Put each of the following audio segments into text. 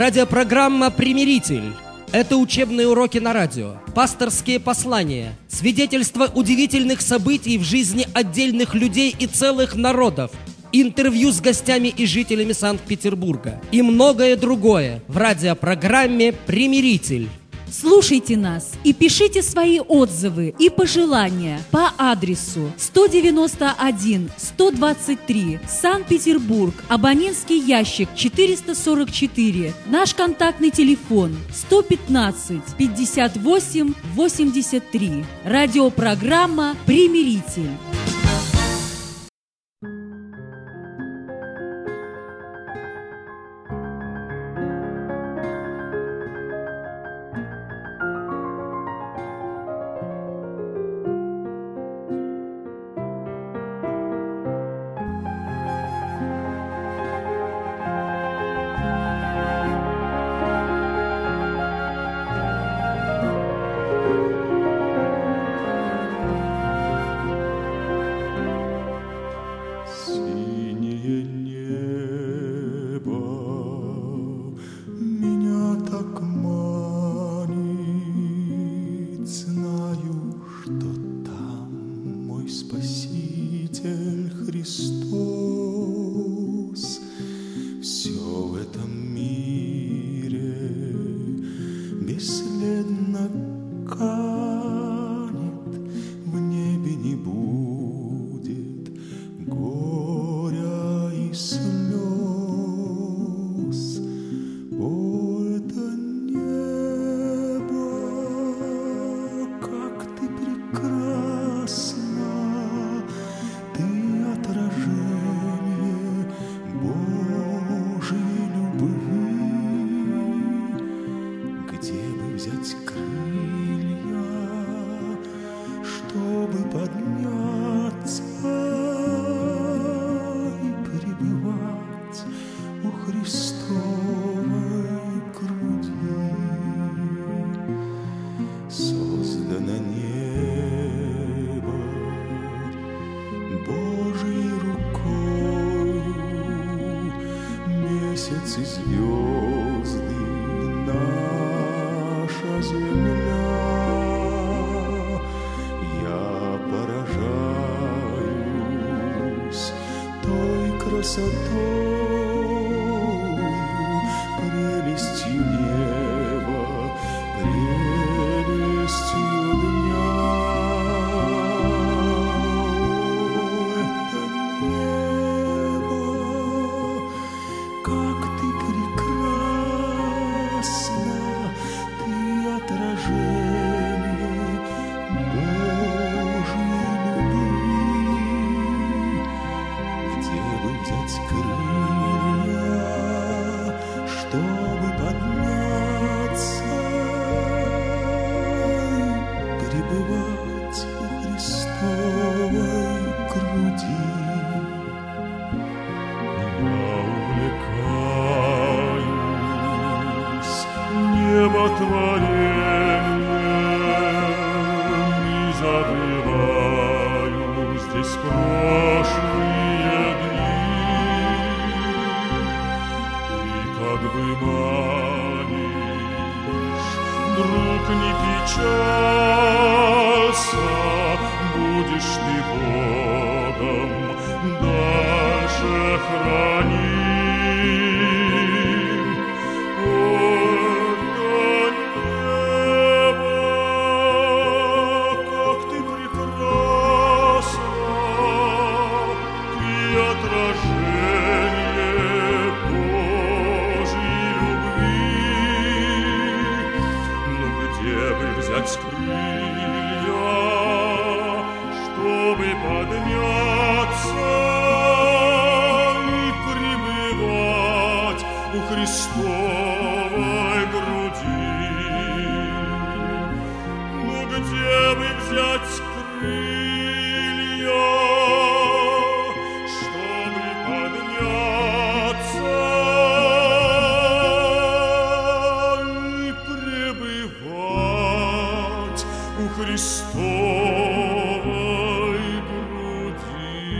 Радиопрограмма «Примиритель». Это учебные уроки на радио, пасторские послания, свидетельства удивительных событий в жизни отдельных людей и целых народов, интервью с гостями и жителями Санкт-Петербурга и многое другое в радиопрограмме «Примиритель». Слушайте нас и пишите свои отзывы и пожелания по адресу 191-123, Санкт-Петербург, абонентский ящик 444, наш контактный телефон 115-58-83. Радиопрограмма «Примиритель».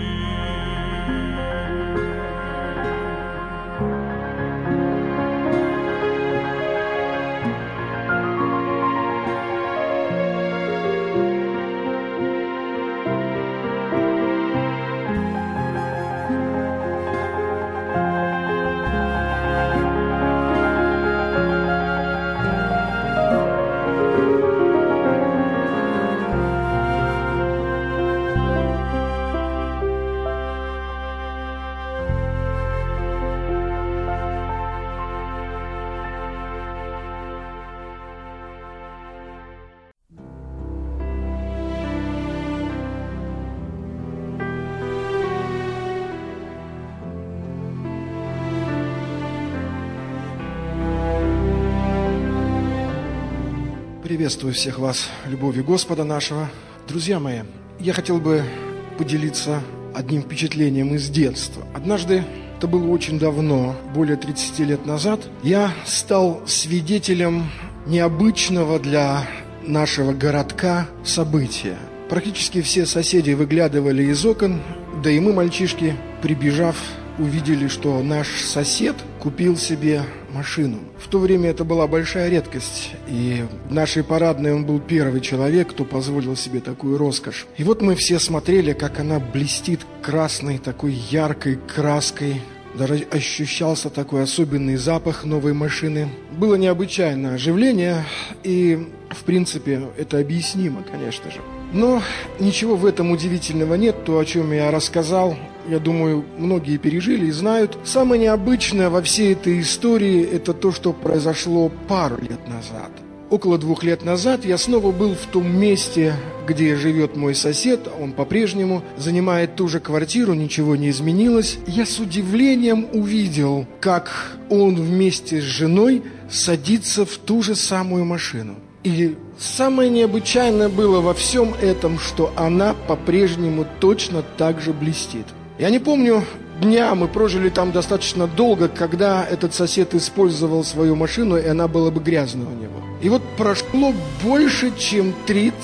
Христовой груди. Приветствую всех вас любовью Господа нашего. Друзья мои, я хотел бы поделиться одним впечатлением из детства. Однажды, это было очень давно, более 30 лет назад, я стал свидетелем необычного для нашего городка события. Практически все соседи выглядывали из окон, да и мы, мальчишки, прибежав, увидели, что наш сосед купил себе машину. В то время это была большая редкость, и в нашей парадной он был первый человек, кто позволил себе такую роскошь. И вот мы все смотрели, как она блестит красной, такой яркой краской. Даже ощущался такой особенный запах новой машины. Было необычайное оживление, и, в принципе, это объяснимо, конечно же. Но ничего в этом удивительного нет. То, о чем я рассказал, я думаю, многие пережили и знают. Самое необычное во всей этой истории – это то, что произошло пару лет назад. Около 2 лет назад я снова был в том месте, где живет мой сосед. Он по-прежнему занимает ту же квартиру, ничего не изменилось. Я с удивлением увидел, как он вместе с женой садится в ту же самую машину. И самое необычайное было во всем этом, что она по-прежнему точно так же блестит. Я не помню дня, мы прожили там достаточно долго, когда этот сосед использовал свою машину, и она была бы грязной у него. И вот прошло больше, чем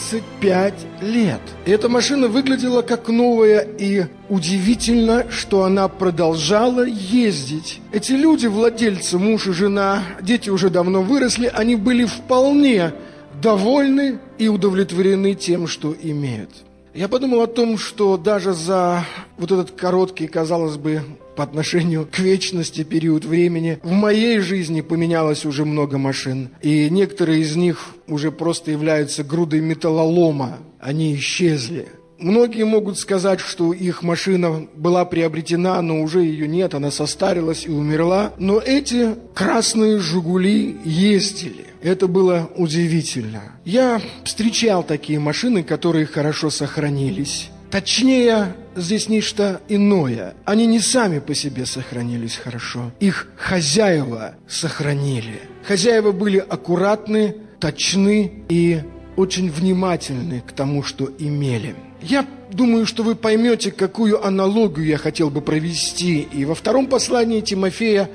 35 лет. И эта машина выглядела как новая, и удивительно, что она продолжала ездить. Эти люди, владельцы, муж и жена, дети уже давно выросли, они были вполне довольны и удовлетворены тем, что имеют. Я подумал о том, что даже за вот этот короткий, казалось бы, по отношению к вечности период времени, в моей жизни поменялось уже много машин. И некоторые из них уже просто являются грудой металлолома. Они исчезли. Многие могут сказать, что их машина была приобретена, но уже ее нет, она состарилась и умерла. Но эти красные «Жигули» ездили. Это было удивительно. Я встречал такие машины, которые хорошо сохранились. Точнее, здесь нечто иное. Они не сами по себе сохранились хорошо. Их хозяева сохранили. Хозяева были аккуратны, точны и очень внимательны к тому, что имели. Я думаю, что вы поймете, какую аналогию я хотел бы провести. И во 2 послании Тимофея,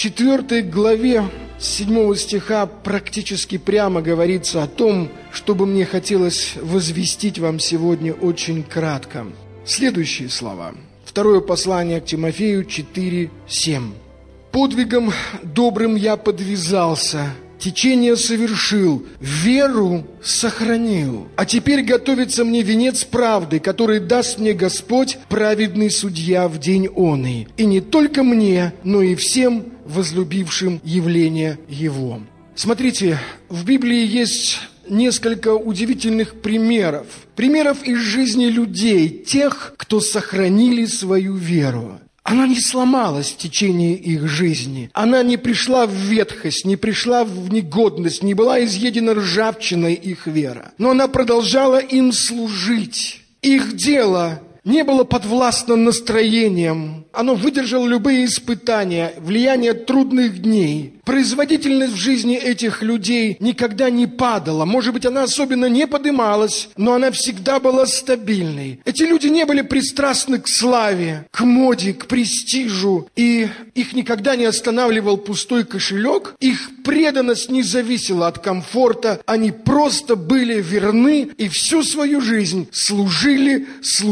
4 главе, 7 стиха практически прямо говорится о том, что бы мне хотелось возвестить вам сегодня очень кратко. Следующие слова. 2 послание к Тимофею 4:7. «Подвигом добрым я подвязался, течение совершил, веру сохранил. А теперь готовится мне венец правды, который даст мне Господь, праведный судья, в день оный. И не только мне, но и всем возлюбившим явление Его». Смотрите, в Библии есть несколько удивительных примеров. Примеров из жизни людей, тех, кто сохранили свою веру. Она не сломалась в течение их жизни. Она не пришла в ветхость, не пришла в негодность, не была изъедена ржавчиной их вера. Но она продолжала им служить. Их дело не было подвластно настроениям. Оно выдержало любые испытания, влияние трудных дней. Производительность в жизни этих людей никогда не падала. Может быть, она особенно не подымалась, но она всегда была стабильной. Эти люди не были пристрастны к славе, к моде, к престижу. И их никогда не останавливал пустой кошелек. Их преданность не зависела от комфорта. Они просто были верны и всю свою жизнь служили.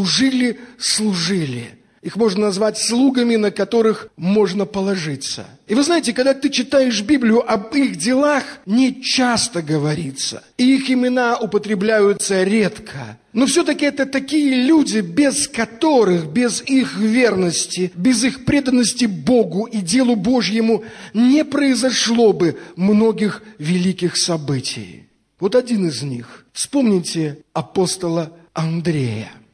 Их можно назвать слугами, на которых можно положиться. И вы знаете, когда ты читаешь Библию, об их делах не часто говорится. И их имена употребляются редко. Но все-таки это такие люди, без которых, без их верности, без их преданности Богу и делу Божьему не произошло бы многих великих событий. Вот один из них. Вспомните апостола Андрея.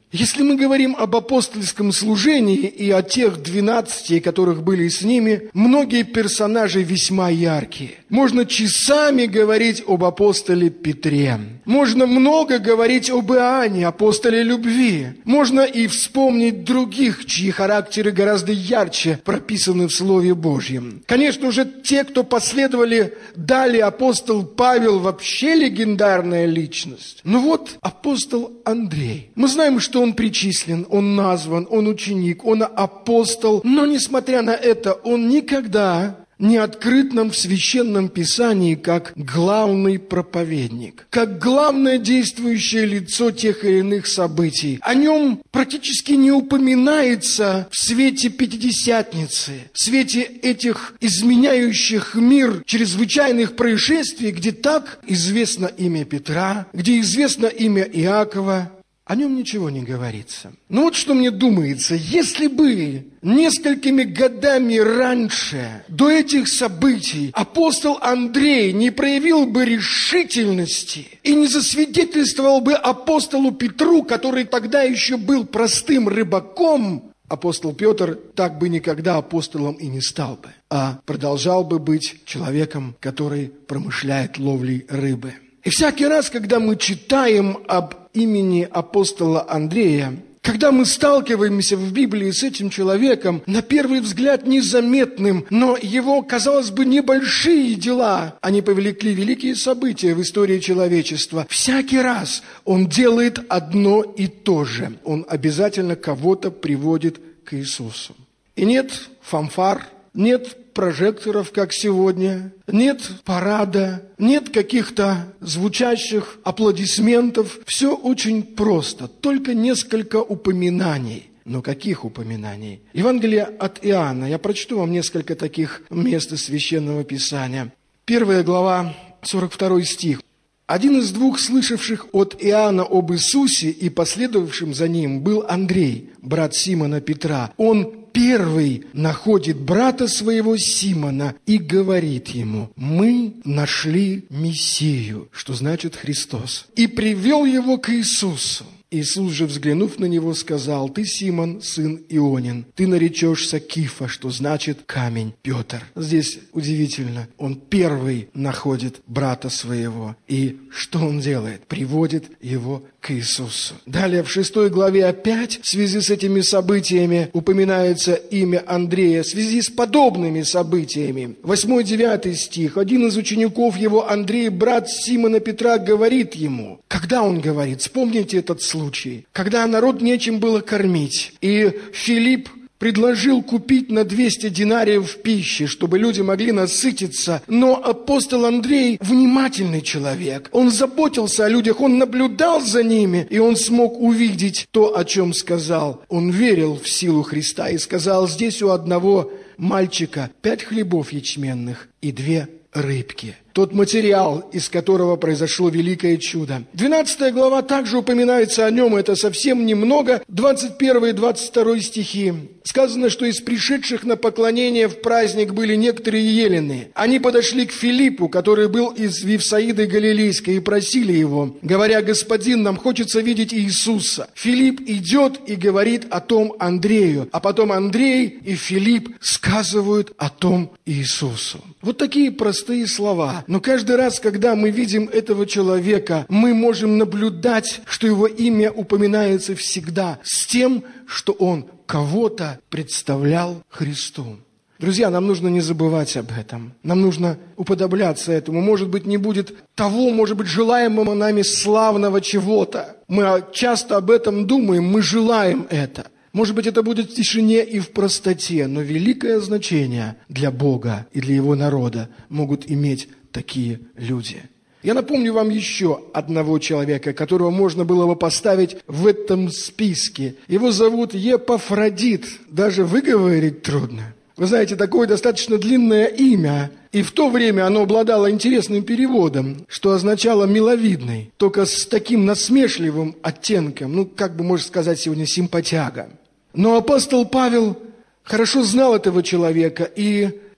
Если мы говорим об апостольском служении и о тех 12, которых были с ними, многие персонажи весьма яркие. Можно часами говорить об апостоле Петре. Можно много говорить об Иоанне, апостоле любви. Можно и вспомнить других, чьи характеры гораздо ярче прописаны в Слове Божьем. Конечно же, те, кто последовали далее, апостол Павел вообще легендарная личность. Но вот апостол Андрей. Мы знаем, что он причислен, он назван, он ученик, он апостол. Но, несмотря на это, он никогда не открыт нам в Священном Писании как главный проповедник, как главное действующее лицо тех или иных событий. О нем практически не упоминается в свете Пятидесятницы, в свете этих изменяющих мир чрезвычайных происшествий, где так известно имя Петра, где известно имя Иакова. О нем ничего не говорится. Но вот что мне думается, если бы несколькими годами раньше, до этих событий, апостол Андрей не проявил бы решительности и не засвидетельствовал бы апостолу Петру, который тогда еще был простым рыбаком, апостол Петр так бы никогда апостолом и не стал бы, а продолжал бы быть человеком, который промышляет ловлей рыбы. И всякий раз, когда мы читаем об имени апостола Андрея, когда мы сталкиваемся в Библии с этим человеком, на первый взгляд незаметным, но его, казалось бы, небольшие дела, они повлекли великие события в истории человечества. Всякий раз он делает одно и то же. Он обязательно кого-то приводит к Иисусу. И нет фанфар, нет прожекторов, как сегодня, нет парада, нет каких-то звучащих аплодисментов. Все очень просто, только несколько упоминаний. Но каких упоминаний? Евангелие от Иоанна. Я прочту вам несколько таких мест из Священного Писания. 1 глава, 42 стих. Один из двух слышавших от Иоанна об Иисусе и последовавшим за ним был Андрей, брат Симона Петра. Он первый находит брата своего Симона и говорит ему: «Мы нашли Мессию», что значит Христос, и привел его к Иисусу. Иисус же, взглянув на него, сказал: «Ты, Симон, сын Ионин, ты наречешься Кифа», что значит камень, Петр. Здесь удивительно, он первый находит брата своего. И что он делает? Приводит его к Иисусу. Далее в 6 главе опять в связи с этими событиями упоминается имя Андрея, в связи с подобными событиями. 8-9 стих. Один из учеников его, Андрей, брат Симона Петра, говорит ему. Когда он говорит? Вспомните этот случай. Когда народ нечем было кормить, и Филипп предложил купить на 200 динариев пищи, чтобы люди могли насытиться. Но апостол Андрей внимательный человек. Он заботился о людях, он наблюдал за ними, и он смог увидеть то, о чем сказал. Он верил в силу Христа и сказал: «Здесь у одного мальчика 5 хлебов ячменных и 2 рыбки». Тот материал, из которого произошло великое чудо. 12 глава также упоминается о нем, это совсем немного. 21 и 22 стихи. Сказано, что из пришедших на поклонение в праздник были некоторые елены. Они подошли к Филиппу, который был из Вифсаиды Галилейской, и просили его, говоря: «Господин, нам хочется видеть Иисуса». Филипп идет и говорит о том Андрею, а потом Андрей и Филипп сказывают о том Иисусу. Вот такие простые слова. Но каждый раз, когда мы видим этого человека, мы можем наблюдать, что его имя упоминается всегда с тем, что он кого-то представлял Христу. Друзья, нам нужно не забывать об этом. Нам нужно уподобляться этому. Может быть, не будет того, может быть, желаемого нами славного чего-то. Мы часто об этом думаем, мы желаем это. Может быть, это будет в тишине и в простоте, но великое значение для Бога и для Его народа могут иметь такие люди. Я напомню вам еще одного человека, которого можно было бы поставить в этом списке. Его зовут Епафродит. Даже выговорить трудно. Вы знаете, такое достаточно длинное имя. И в то время оно обладало интересным переводом, что означало «миловидный», только с таким насмешливым оттенком, как бы можно сказать сегодня, симпатяга. Но апостол Павел хорошо знал этого человека, и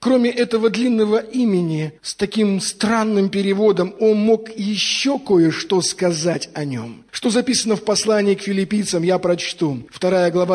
Кроме этого длинного имени с таким странным переводом, он мог еще кое-что сказать о нем. Что записано в послании к филиппийцам, я прочту. 2 глава,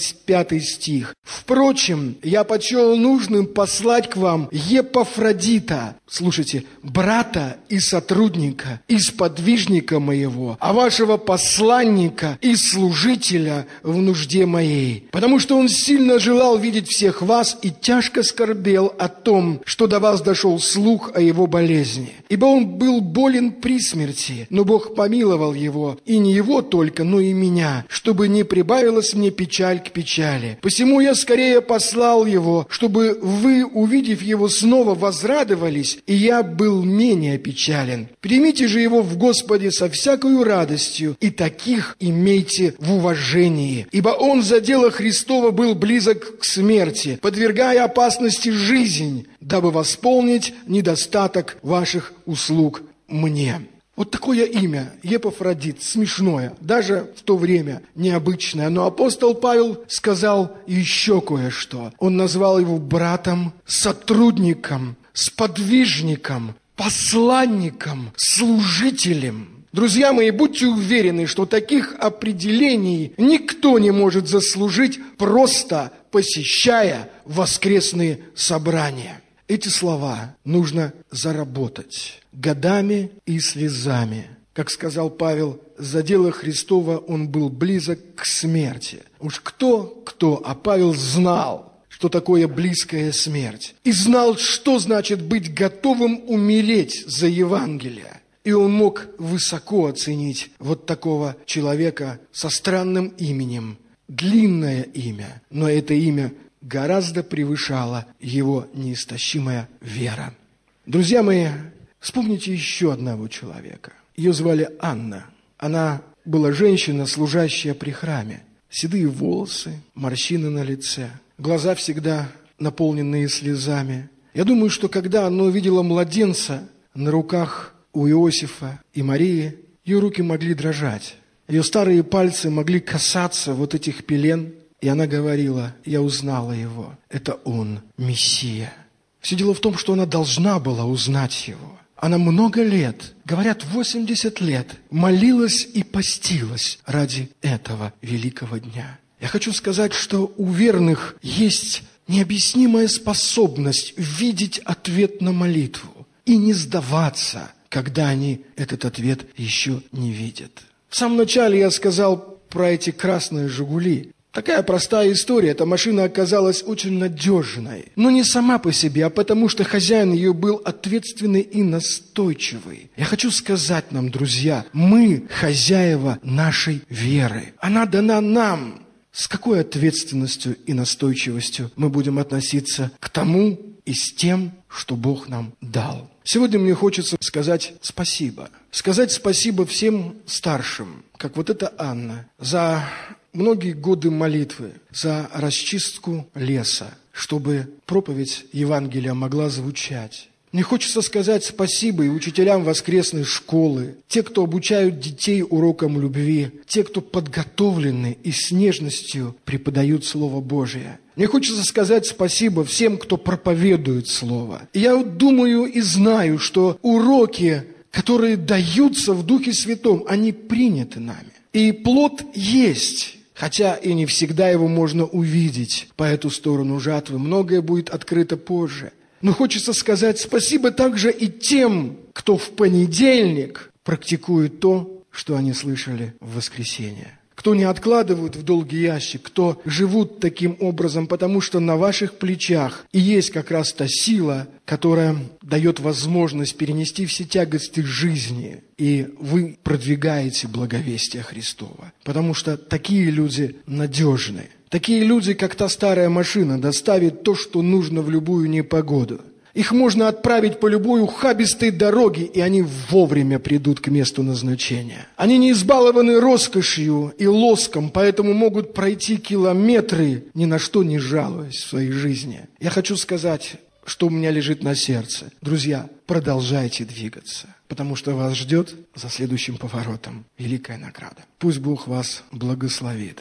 25 стих. «Впрочем, я почел нужным послать к вам Епафродита». Слушайте, брата и сотрудника, и сподвижника моего, а вашего посланника и служителя в нужде моей. Потому что он сильно желал видеть всех вас и тяжко скорбел о том, что до вас дошел слух о его болезни. Ибо он был болен при смерти, но Бог помиловал его, и не его только, но и меня, чтобы не прибавилась мне печаль к печали. Посему я скорее послал его, чтобы вы, увидев его, снова возрадовались, и я был менее печален. Примите же его в Господе со всякою радостью, и таких имейте в уважении. Ибо он за дело Христова был близок к смерти, подвергая опасности жизнь, дабы восполнить недостаток ваших услуг мне». Вот такое имя, Епафродит, смешное, даже в то время необычное. Но апостол Павел сказал еще кое-что. Он назвал его братом, сотрудником, сподвижником, посланником, служителем. Друзья мои, будьте уверены, что таких определений никто не может заслужить, просто посещая воскресные собрания. Эти слова нужно заработать годами и слезами. Как сказал Павел, за дело Христова он был близок к смерти. Уж кто, а Павел знал, что такое близкая смерть. И знал, что значит быть готовым умереть за Евангелие. И он мог высоко оценить вот такого человека со странным именем. Длинное имя, но это имя гораздо превышала его неистощимая вера. Друзья мои, вспомните еще одного человека. Ее звали Анна. Она была женщина, служащая при храме. Седые волосы, морщины на лице, глаза всегда наполненные слезами. Я думаю, что когда она увидела младенца на руках у Иосифа и Марии, ее руки могли дрожать. Ее старые пальцы могли касаться вот этих пелен. И она говорила: я узнала его, это он, Мессия. Все дело в том, что она должна была узнать его. Она много лет, говорят, 80 лет, молилась и постилась ради этого великого дня. Я хочу сказать, что у верных есть необъяснимая способность видеть ответ на молитву и не сдаваться, когда они этот ответ еще не видят. В самом начале я сказал про эти красные «Жигули». Такая простая история. Эта машина оказалась очень надежной. Но не сама по себе, а потому что хозяин ее был ответственный и настойчивый. Я хочу сказать нам, друзья, мы хозяева нашей веры. Она дана нам. С какой ответственностью и настойчивостью мы будем относиться к тому и с тем, что Бог нам дал. Сегодня мне хочется сказать спасибо. Сказать спасибо всем старшим, как вот эта Анна, за многие годы молитвы, за расчистку леса, чтобы проповедь Евангелия могла звучать. Мне хочется сказать спасибо и учителям воскресной школы, те, кто обучают детей урокам любви, те, кто подготовлены и с нежностью преподают Слово Божие. Мне хочется сказать спасибо всем, кто проповедует Слово. И я думаю и знаю, что уроки, которые даются в Духе Святом, они приняты нами. И плод есть, хотя и не всегда его можно увидеть по эту сторону жатвы. Многое будет открыто позже. Но хочется сказать спасибо также и тем, кто в понедельник практикует то, что они слышали в воскресенье. Кто не откладывают в долгий ящик, кто живут таким образом, потому что на ваших плечах и есть как раз та сила, которая дает возможность перенести все тягости жизни. И вы продвигаете благовестие Христова. Потому что такие люди надежны. Такие люди, как та старая машина, доставят то, что нужно в любую непогоду. Их можно отправить по любой ухабистой дороге, и они вовремя придут к месту назначения. Они не избалованы роскошью и лоском, поэтому могут пройти километры, ни на что не жалуясь в своей жизни. Я хочу сказать, что у меня лежит на сердце. Друзья, продолжайте двигаться, потому что вас ждет за следующим поворотом великая награда. Пусть Бог вас благословит.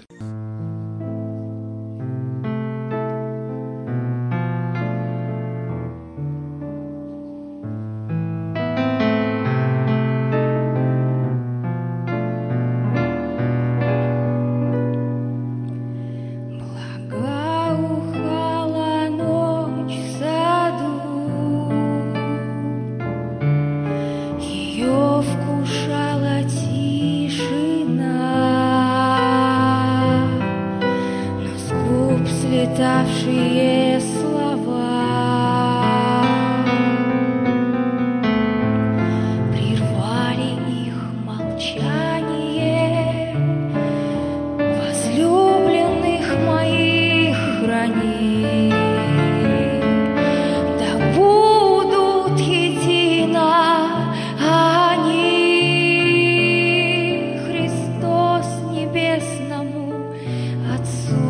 слетавшие слова прервали их молчание. Возлюбленных моих храни, да будут едино они. Христос небесному Отцу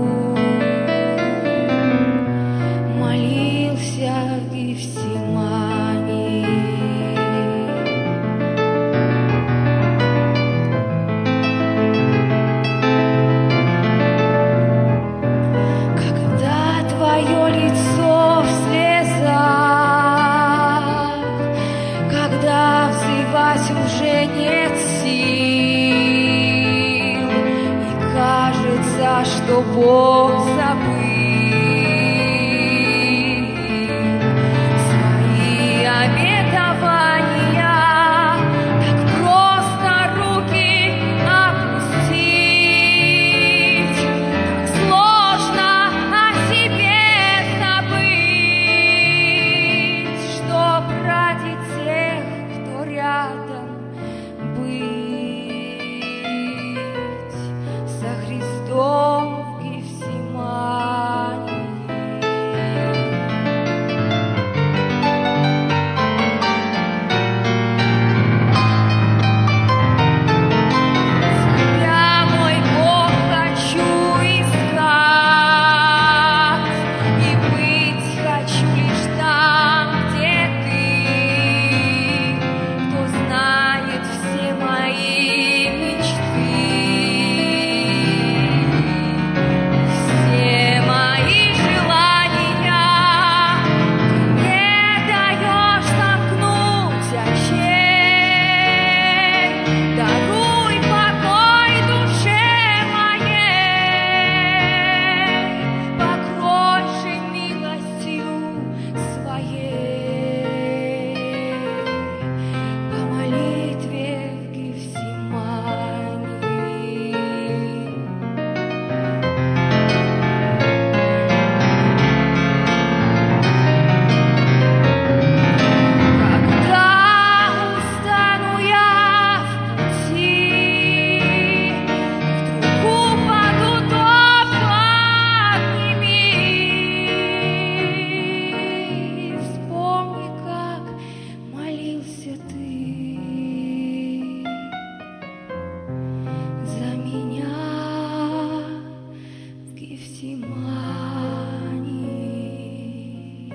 молился в Гефсимании. Когда твое лицо в слезах, когда взывать уже нет сил, и кажется, что Бог забыл свои обетования, так просто руки опустить, так сложно о себе забыть, чтоб ради тех, кто рядом, быть со Христом в Гефсимании. Тебя, мой Бог, хочу искать, и быть хочу лишь там, где Ты, кто знает все мои мечты, все мои желания. Ты не даешь сомкнуть очей, даруй покой душе моей, покрой же милостью своей по молитве в Гефсимании. Когда устану я в пути, вдруг упаду, то подними и вспомни, как молился Ты за меня в Гефсимании.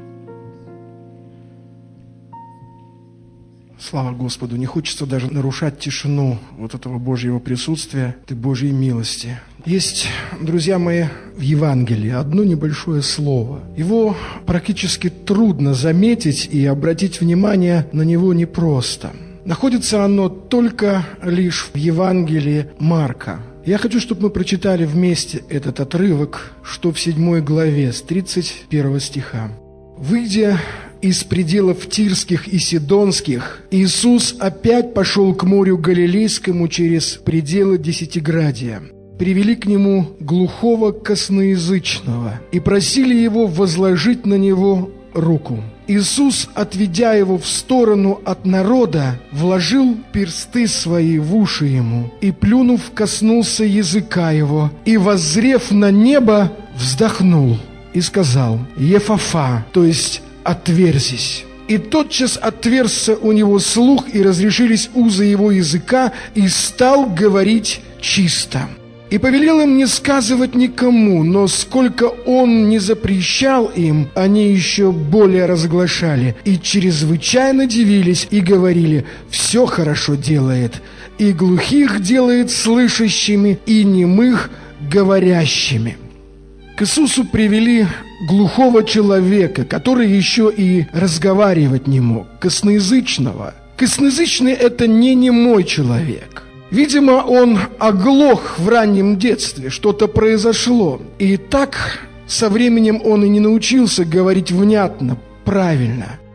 Слава Господу! Не хочется даже нарушать тишину вот этого Божьего присутствия, этой Божьей милости. Есть, друзья мои, в Евангелии одно небольшое слово. Его практически трудно заметить, и обратить внимание на него непросто. Находится оно только лишь в Евангелии Марка. Я хочу, чтобы мы прочитали вместе этот отрывок, что в 7 главе, с 31 стиха. «Выйдя из пределов Тирских и Сидонских, Иисус опять пошел к морю Галилейскому через пределы Десятиградия. Привели к нему глухого косноязычного и просили его возложить на него руку. Иисус, отведя его в сторону от народа, вложил персты свои в уши ему и, плюнув, коснулся языка его, и, воззрев на небо, вздохнул и сказал: «Ефафа», то есть «отверзись». И тотчас отверзся у него слух, и разрешились узы его языка, и стал говорить чисто. И повелел им не сказывать никому, но сколько он не запрещал им, они еще более разглашали, и чрезвычайно дивились, и говорили: «Все хорошо делает, и глухих делает слышащими, и немых говорящими». К Иисусу привели глухого человека, который еще и разговаривать не мог, косноязычного. Косноязычный – это не немой человек. Видимо, он оглох в раннем детстве, что-то произошло. И так со временем он и не научился говорить внятно, правильно.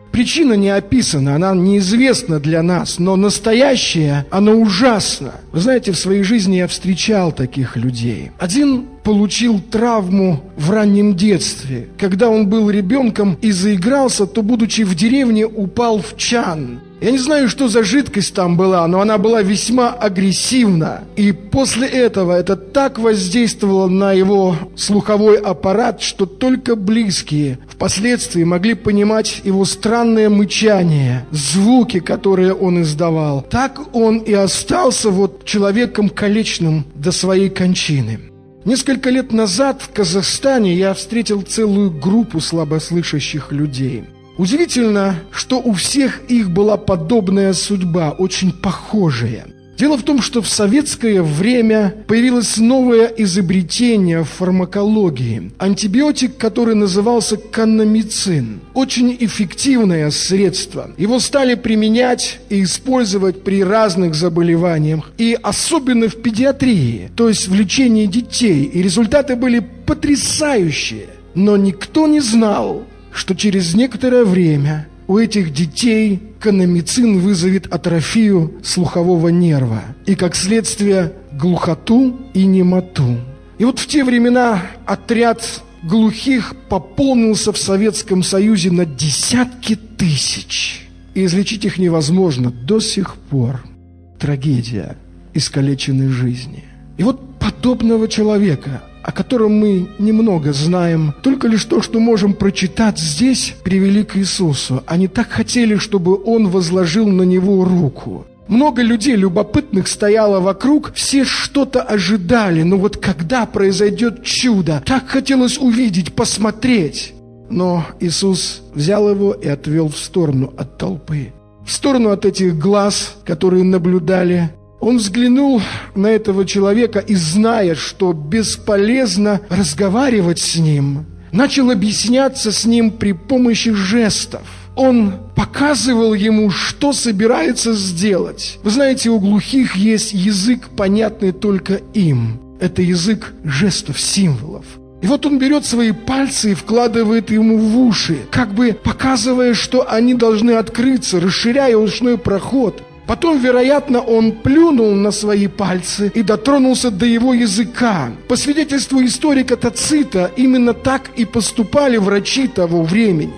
Причина не описана, она неизвестна для нас, но настоящее, оно ужасно. Вы знаете, в своей жизни я встречал таких людей. Один получил травму в раннем детстве. Когда он был ребенком и заигрался, то, будучи в деревне, упал в чан. Я не знаю, что за жидкость там была, но она была весьма агрессивна. И после этого это так воздействовало на его слуховой аппарат, что только близкие впоследствии могли понимать его странное мычание, звуки, которые он издавал. Так он и остался человеком калечным до своей кончины. Несколько лет назад в Казахстане я встретил целую группу слабослышащих людей. Удивительно, что у всех их была подобная судьба, очень похожая. Дело в том, что в советское время появилось новое изобретение в фармакологии. Антибиотик, который назывался каннамицин. Очень эффективное средство. Его стали применять и использовать при разных заболеваниях. И особенно в педиатрии, то есть в лечении детей. И результаты были потрясающие. Но никто не знал, что через некоторое время у этих детей каннамицин вызовет атрофию слухового нерва и, как следствие, глухоту и немоту. И в те времена отряд глухих пополнился в Советском Союзе на десятки тысяч. И излечить их невозможно до сих пор. Трагедия искалеченной жизни. И подобного человека, о котором мы немного знаем, только лишь то, что можем прочитать здесь, привели к Иисусу. Они так хотели, чтобы Он возложил на него руку. Много людей любопытных стояло вокруг, все что-то ожидали, но когда произойдет чудо, так хотелось увидеть, посмотреть. Но Иисус взял его и отвел в сторону от толпы, в сторону от этих глаз, которые наблюдали. Он взглянул на этого человека и, зная, что бесполезно разговаривать с ним, начал объясняться с ним при помощи жестов. Он показывал ему, что собирается сделать. Вы знаете, у глухих есть язык, понятный только им. Это язык жестов, символов. И он берет свои пальцы и вкладывает ему в уши, как бы показывая, что они должны открыться, расширяя ушной проход. Потом, вероятно, он плюнул на свои пальцы и дотронулся до его языка. По свидетельству историка Тацита, именно так и поступали врачи того времени.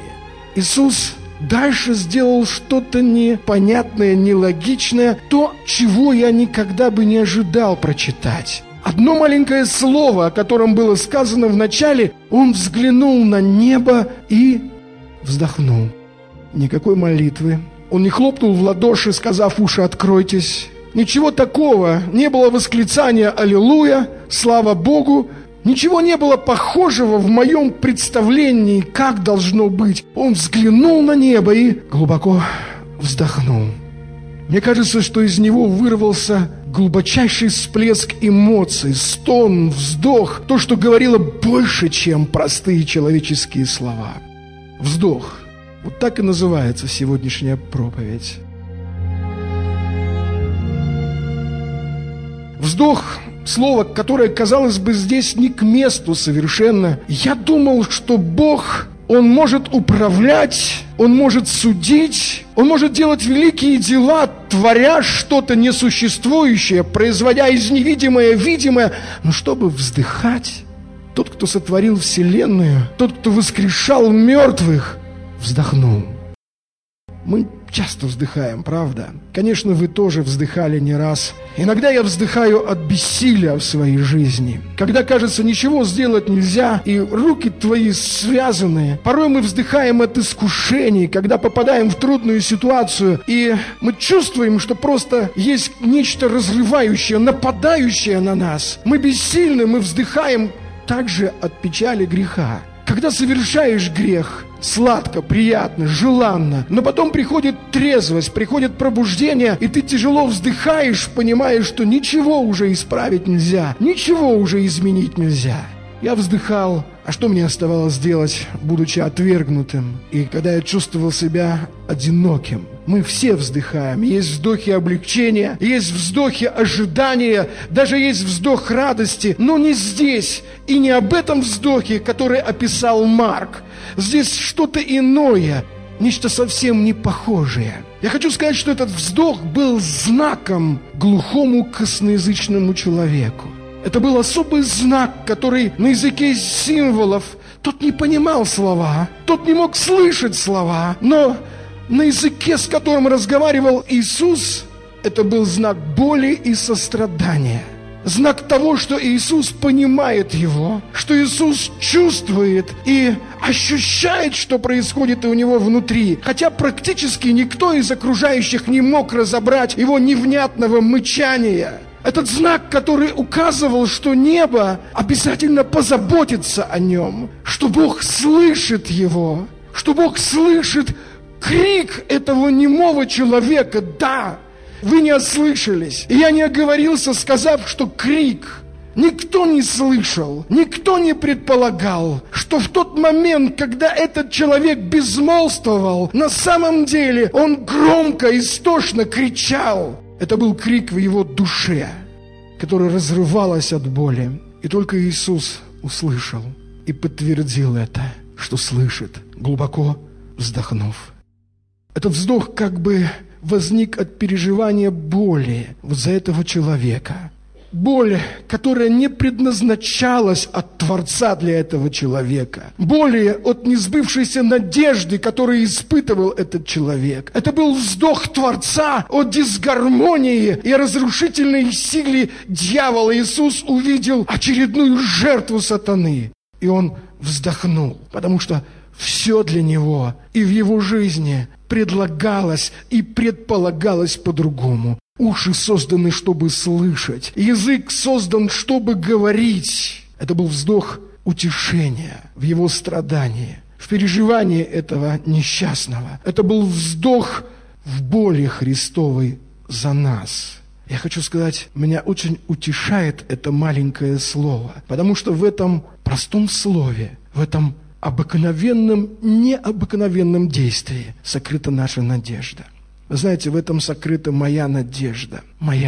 Иисус дальше сделал что-то непонятное, нелогичное, то, чего я никогда бы не ожидал прочитать. Одно маленькое слово, о котором было сказано в начале, он взглянул на небо и вздохнул. Никакой молитвы. Он не хлопнул в ладоши, сказав: «Уши откройтесь». Ничего такого. Не было восклицания «Аллилуйя», «Слава Богу». Ничего не было похожего в моем представлении, как должно быть. Он взглянул на небо и глубоко вздохнул. Мне кажется, что из него вырвался глубочайший всплеск эмоций, стон, вздох, то, что говорило больше, чем простые человеческие слова. Вздох. Так и называется сегодняшняя проповедь. Вздох – слово, которое, казалось бы, здесь не к месту совершенно. Я думал, что Бог, Он может управлять, Он может судить, Он может делать великие дела, творя что-то несуществующее, производя из невидимое видимое. Но чтобы вздыхать, тот, кто сотворил вселенную, тот, кто воскрешал мертвых, вздохнул. Мы часто вздыхаем, правда? Конечно, вы тоже вздыхали не раз. Иногда я вздыхаю от бессилия в своей жизни. Когда, кажется, ничего сделать нельзя, и руки твои связаны. Порой мы вздыхаем от искушений, когда попадаем в трудную ситуацию, и мы чувствуем, что просто есть нечто разрывающее, нападающее на нас. Мы бессильны, мы вздыхаем также от печали греха. Когда совершаешь грех, сладко, приятно, желанно, но потом приходит трезвость, приходит пробуждение, и ты тяжело вздыхаешь, понимая, что ничего уже исправить нельзя, ничего уже изменить нельзя. Я вздыхал, а что мне оставалось делать, будучи отвергнутым? И когда я чувствовал себя одиноким, мы все вздыхаем. Есть вздохи облегчения, есть вздохи ожидания, даже есть вздох радости, но не здесь и не об этом вздохе, который описал Марк. Здесь что-то иное. нечто совсем не похожее. Я хочу сказать, что этот вздох был знаком глухому косноязычному человеку. Это был особый знак, который на языке символов, тот не понимал слова, тот не мог слышать слова, но на языке, с которым разговаривал Иисус, это был знак боли и сострадания. Знак того, что Иисус понимает его, что Иисус чувствует и ощущает, что происходит у него внутри. Хотя практически никто из окружающих не мог разобрать его невнятного мычания. Этот знак, который указывал, что небо обязательно позаботится о нем, что Бог слышит его, что Бог слышит крик этого немого человека. Да, вы не ослышались. И я не оговорился, сказав, что крик. Никто не слышал, никто не предполагал, что в тот момент, когда этот человек безмолвствовал, на самом деле он громко, истошно кричал. Это был крик в его душе, которая разрывалась от боли. И только Иисус услышал и подтвердил это, что слышит, глубоко вздохнув. Этот вздох как бы возник от переживания боли вот за этого человека. Боль, которая не предназначалась от Творца для этого человека. Боль от несбывшейся надежды, которую испытывал этот человек. Это был вздох Творца от дисгармонии и разрушительной силы дьявола. Иисус увидел очередную жертву сатаны. И он вздохнул, потому что все для него и в его жизни предлагалось и предполагалось по-другому. Уши созданы, чтобы слышать. Язык создан, чтобы говорить. Это был вздох утешения в его страдании, в переживании этого несчастного. Это был вздох в боли Христовой за нас. Я хочу сказать, меня очень утешает это маленькое слово, потому что в этом простом слове, в этом обыкновенном, необыкновенном действии сокрыта наша надежда. Вы знаете, в этом сокрыта моя надежда,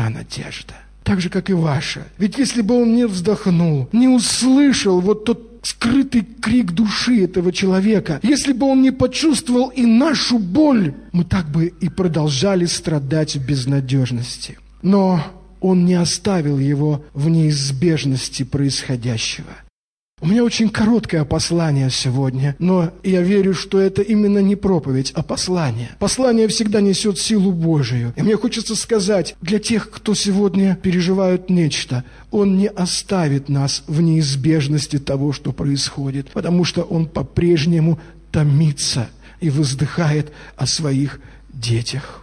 так же, как и ваша. Ведь если бы он не вздохнул, не услышал вот тот скрытый крик души этого человека, если бы он не почувствовал и нашу боль, мы так бы и продолжали страдать в безнадежности. Но он не оставил его в неизбежности происходящего. У меня очень короткое послание сегодня, но я верю, что это именно не проповедь, а послание. Послание всегда несет силу Божию. И мне хочется сказать, для тех, кто сегодня переживает нечто, Он не оставит нас в неизбежности того, что происходит, потому что Он по-прежнему томится и воздыхает о своих детях.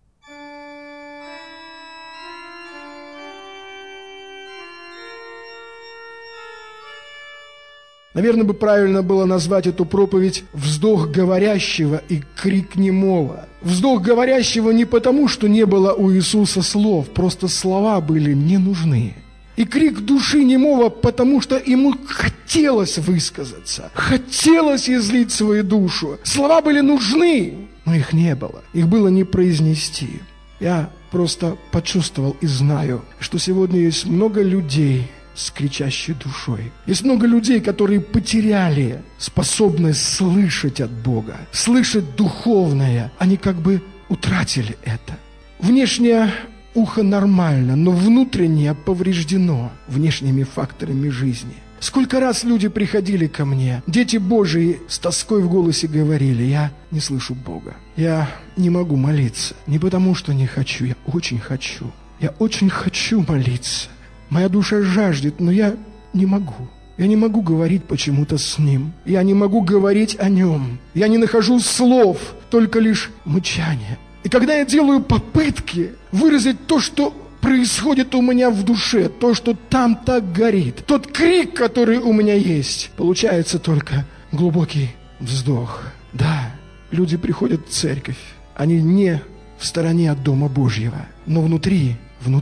Наверное, бы правильно было назвать эту проповедь «Вздох говорящего и крик немого». Вздох говорящего не потому, что не было у Иисуса слов, просто слова были не нужны. И крик души немого, потому что ему хотелось высказаться, хотелось излить свою душу. Слова были нужны, но их не было, их было не произнести. Я просто почувствовал и знаю, что сегодня есть много людей с кричащей душой. Есть много людей, которые потеряли способность слышать от Бога, слышать духовное. Они как бы утратили это. Внешнее ухо нормально, но внутреннее повреждено внешними факторами жизни. Сколько раз люди приходили ко мне, дети Божии с тоской в голосе говорили: я не слышу Бога, я не могу молиться. Не потому, что не хочу, я очень хочу. Я очень хочу молиться. Моя душа жаждет, но я не могу. Я не могу говорить почему-то с Ним. Я не могу говорить о Нем. Я не нахожу слов, только лишь мычание. И когда я делаю попытки выразить то, что происходит у меня в душе, то, что там так горит, тот крик, который у меня есть, получается только глубокий вздох. Да, люди приходят в церковь. Они не в стороне от Дома Божьего, но внутри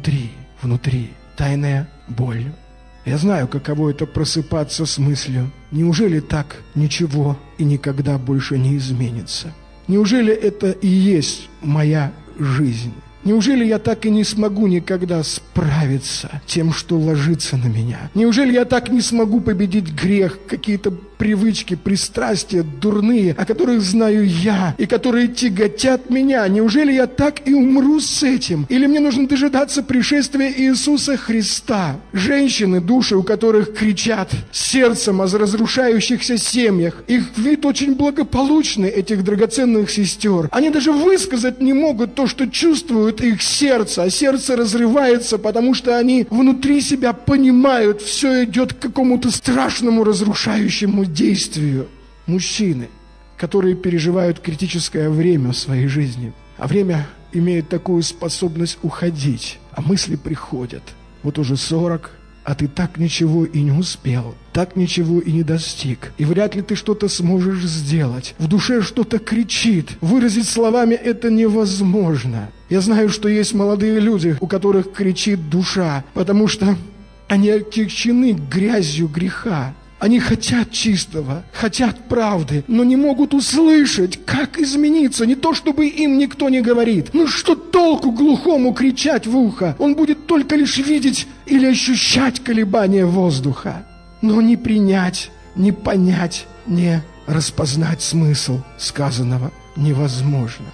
тайная боль. Я знаю, каково это просыпаться с мыслью: неужели так ничего и никогда больше не изменится? Неужели это и есть моя жизнь? Неужели я так и не смогу никогда справиться тем, что ложится на меня? Неужели я так не смогу победить грех, какие-то привычки, пристрастия дурные, о которых знаю я, и которые тяготят меня. Неужели я так и умру с этим? Или мне нужно дожидаться пришествия Иисуса Христа? Женщины, души у которых кричат сердцем о разрушающихся семьях. Их вид очень благополучный, этих драгоценных сестер. Они даже высказать не могут то, что чувствует их сердце, а сердце разрывается, потому что они внутри себя понимают, все идет к какому-то страшному разрушающему действию. Мужчины, которые переживают критическое время в своей жизни, а время имеет такую способность уходить, а мысли приходят. Вот уже 40, а ты так ничего и не успел, так ничего и не достиг. И вряд ли ты что-то сможешь сделать. В душе что-то кричит. Выразить словами это невозможно. Я знаю, что есть молодые люди, у которых кричит душа, потому что они отягчены грязью греха. Они хотят чистого, хотят правды, но не могут услышать, как измениться. Не то, чтобы им никто не говорит. Ну что толку глухому кричать в ухо? Он будет только лишь видеть или ощущать колебания воздуха. Но не принять, не понять, не распознать смысл сказанного невозможно.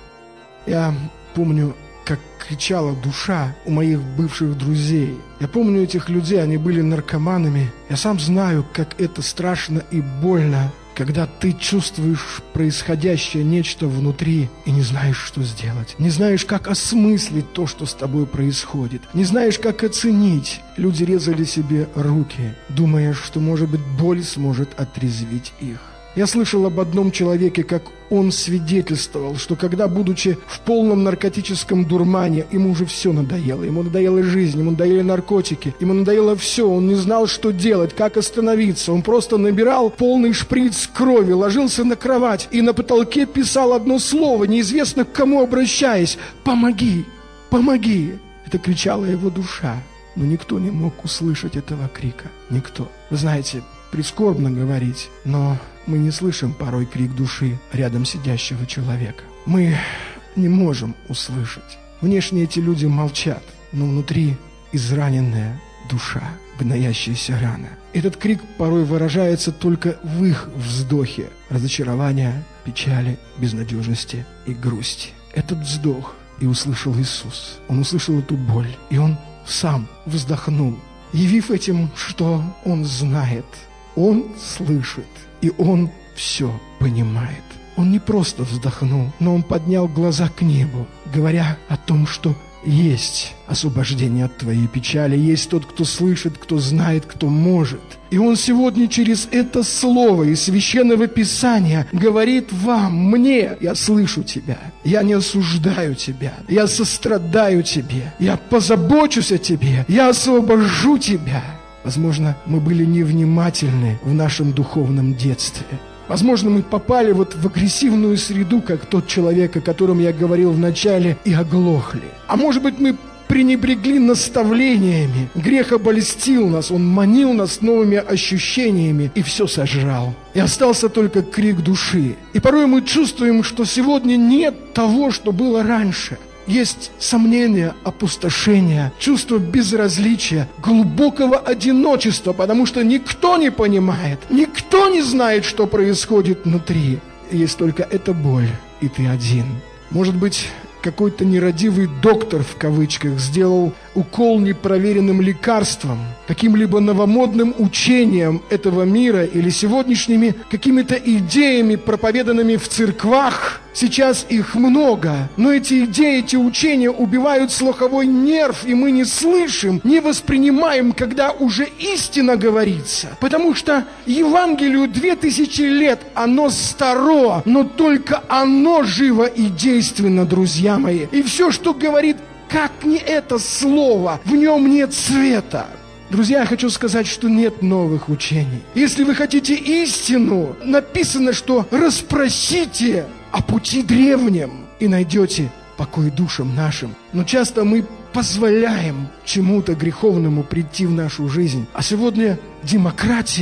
Я помню, как кричала душа у моих бывших друзей. Я помню этих людей, они были наркоманами. Я сам знаю, как это страшно и больно, когда ты чувствуешь происходящее нечто внутри и не знаешь, что сделать. Не знаешь, как осмыслить то, что с тобой происходит. Не знаешь, как оценить. Люди резали себе руки, думая, что, может быть, боль сможет отрезвить их. Я слышал об одном человеке, как он свидетельствовал, что когда, будучи в полном наркотическом дурмане, ему уже все надоело. Ему надоела жизнь, ему надоели наркотики, ему надоело все. Он не знал, что делать, как остановиться. Он просто набирал полный шприц крови, ложился на кровать и на потолке писал одно слово, неизвестно к кому обращаясь: «Помоги! Помоги!» Это кричала его душа. Но никто не мог услышать этого крика. Никто. Вы знаете, прискорбно говорить, но мы не слышим порой крик души рядом сидящего человека. Мы не можем услышать. Внешне эти люди молчат, но внутри израненная душа, гноящаяся рана. Этот крик порой выражается только в их вздохе разочарования, печали, безнадежности и грусти. Этот вздох и услышал Иисус. Он услышал эту боль, и Он сам вздохнул, явив этим, что Он знает, Он слышит, и Он все понимает. Он не просто вздохнул, но Он поднял глаза к небу, говоря о том, что есть освобождение от твоей печали, есть тот, кто слышит, кто знает, кто может. И Он сегодня через это слово из Священного Писания говорит вам, мне: я слышу тебя, я не осуждаю тебя, я сострадаю тебе, я позабочусь о тебе, я освобожу тебя. Возможно, мы были невнимательны в нашем духовном детстве. Возможно, мы попали вот в агрессивную среду, как тот человек, о котором я говорил в начале, и оглохли. А может быть, мы пренебрегли наставлениями. Грех обольстил нас, он манил нас новыми ощущениями и все сожрал. И остался только крик души. И порой мы чувствуем, что сегодня нет того, что было раньше. Есть сомнения, опустошение, чувство безразличия, глубокого одиночества, потому что никто не понимает, никто не знает, что происходит внутри. Есть только эта боль, и ты один. Может быть, какой-то нерадивый доктор, в кавычках, сделал укол непроверенным лекарством, каким-либо новомодным учением этого мира или сегодняшними какими-то идеями, проповеданными в церквах. Сейчас их много, но эти идеи, эти учения убивают слуховой нерв, и мы не слышим, не воспринимаем, когда уже истина говорится. Потому что Евангелию 2000 лет, оно старо, но только оно живо и действенно, друзья мои. И все, что говорит, как не это слово, в нем нет света. Друзья, я хочу сказать, что нет новых учений. Если вы хотите истину, написано, что расспросите о пути древнем и найдете покой душам нашим. Но часто мы позволяем чему-то греховному прийти в нашу жизнь. А сегодня демократия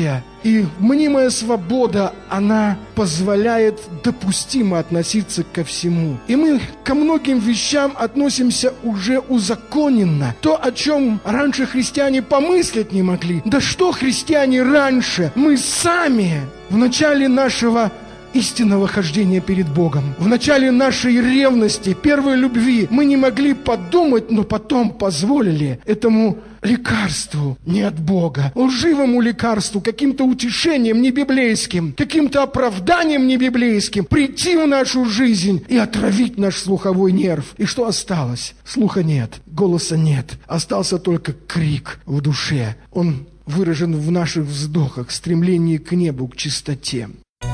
И мнимая свобода, она позволяет допустимо относиться ко всему. И мы ко многим вещам относимся уже узаконенно. То, о чем раньше христиане помыслить не могли. Да что христиане раньше? Мы сами в начале нашего истинного хождения перед Богом, в начале нашей ревности, первой любви, мы не могли подумать, но потом позволили этому лекарству не от Бога, лживому лекарству, каким-то утешением небиблейским, каким-то оправданием небиблейским прийти в нашу жизнь и отравить наш слуховой нерв. И что осталось? Слуха нет, голоса нет, остался только крик в душе. Он выражен в наших вздохах, стремлении к небу, к чистоте.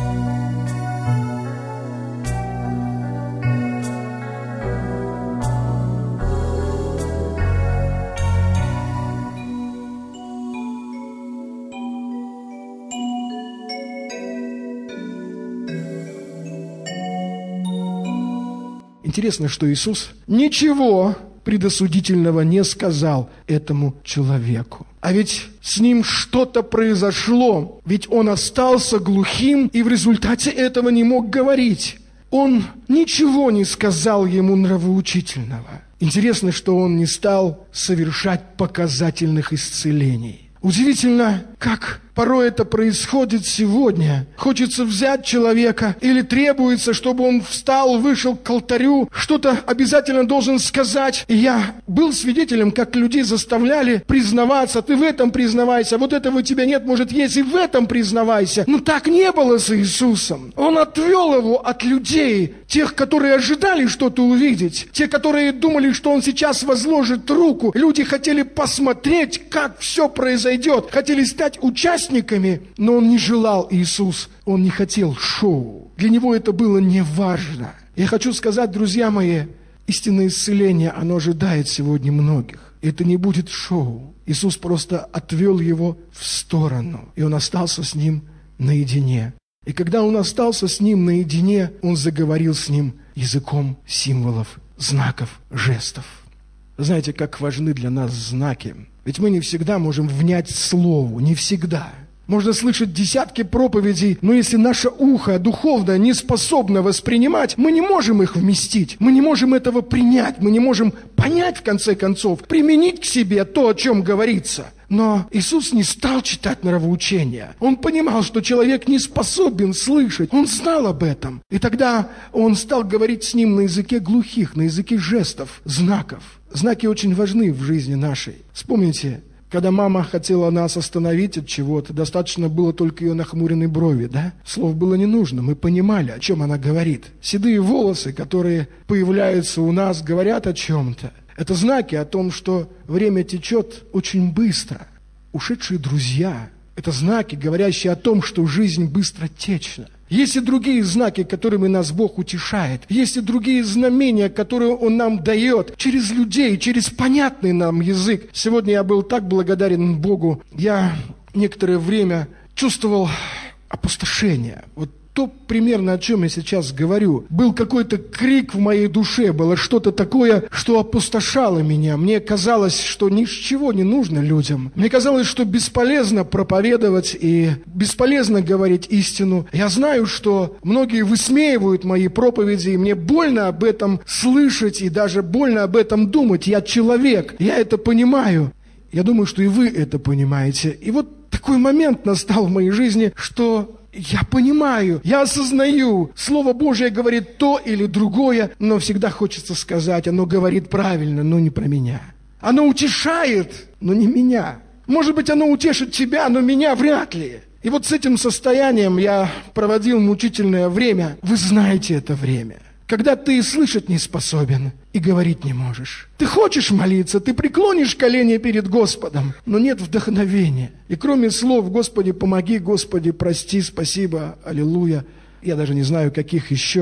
Интересно, что Иисус ничего предосудительного не сказал этому человеку. А ведь с ним что-то произошло, ведь он остался глухим и в результате этого не мог говорить. Он ничего не сказал ему нравоучительного. Интересно, что он не стал совершать показательных исцелений. Удивительно, как порой это происходит сегодня. Хочется взять человека или требуется, чтобы он встал, вышел к алтарю, что-то обязательно должен сказать. И я был свидетелем, как людей заставляли признаваться. Ты в этом признавайся, вот этого у тебя нет, может есть, и в этом признавайся. Но так не было с Иисусом. Он отвел его от людей, тех, которые ожидали что-то увидеть, те, которые думали, что он сейчас возложит руку. Люди хотели посмотреть, как все произойдет, хотели стать участниками, но он не желал, Иисус, он не хотел шоу. Для него это было не важно. Я хочу сказать, друзья мои, истинное исцеление, оно ожидает сегодня многих. Это не будет шоу. Иисус просто отвел его в сторону, и он остался с ним наедине. И когда он остался с ним наедине, он заговорил с ним языком символов, знаков, жестов. Знаете, как важны для нас знаки? Ведь мы не всегда можем внять слову, не всегда. Можно слышать десятки проповедей, но если наше ухо духовное не способно воспринимать, мы не можем их вместить, мы не можем этого принять, мы не можем понять, в конце концов, применить к себе то, о чем говорится. Но Иисус не стал читать нравоучения. Он понимал, что человек не способен слышать. Он знал об этом. И тогда он стал говорить с ним на языке глухих, на языке жестов, знаков. Знаки очень важны в жизни нашей. Вспомните, когда мама хотела нас остановить от чего-то, достаточно было только ее нахмуренной брови, да? Слов было не нужно, мы понимали, о чем она говорит. Седые волосы, которые появляются у нас, говорят о чем-то. Это знаки о том, что время течет очень быстро. Ушедшие друзья – это знаки, говорящие о том, что жизнь быстротечна. Есть и другие знаки, которыми нас Бог утешает. Есть и другие знамения, которые Он нам дает через людей, через понятный нам язык. Сегодня я был так благодарен Богу. Я некоторое время чувствовал опустошение. Вот то примерно, о чем я сейчас говорю. Был какой-то крик в моей душе, было что-то такое, что опустошало меня. Мне казалось, что ничего не нужно людям. Мне казалось, что бесполезно проповедовать и бесполезно говорить истину. Я знаю, что многие высмеивают мои проповеди, и мне больно об этом слышать и даже больно об этом думать. Я человек, я это понимаю. Я думаю, что и вы это понимаете. И вот такой момент настал в моей жизни, что я понимаю, я осознаю, Слово Божие говорит то или другое, но всегда хочется сказать, оно говорит правильно, но не про меня. Оно утешает, но не меня. Может быть, оно утешит тебя, но меня вряд ли. И вот с этим состоянием я проводил мучительное время. Вы знаете это время. Когда ты слышать не способен и говорить не можешь. Ты хочешь молиться, ты преклонишь колени перед Господом, но нет вдохновения. И кроме слов «Господи, помоги», «Господи, прости», «Спасибо», «Аллилуйя», я даже не знаю, каких еще,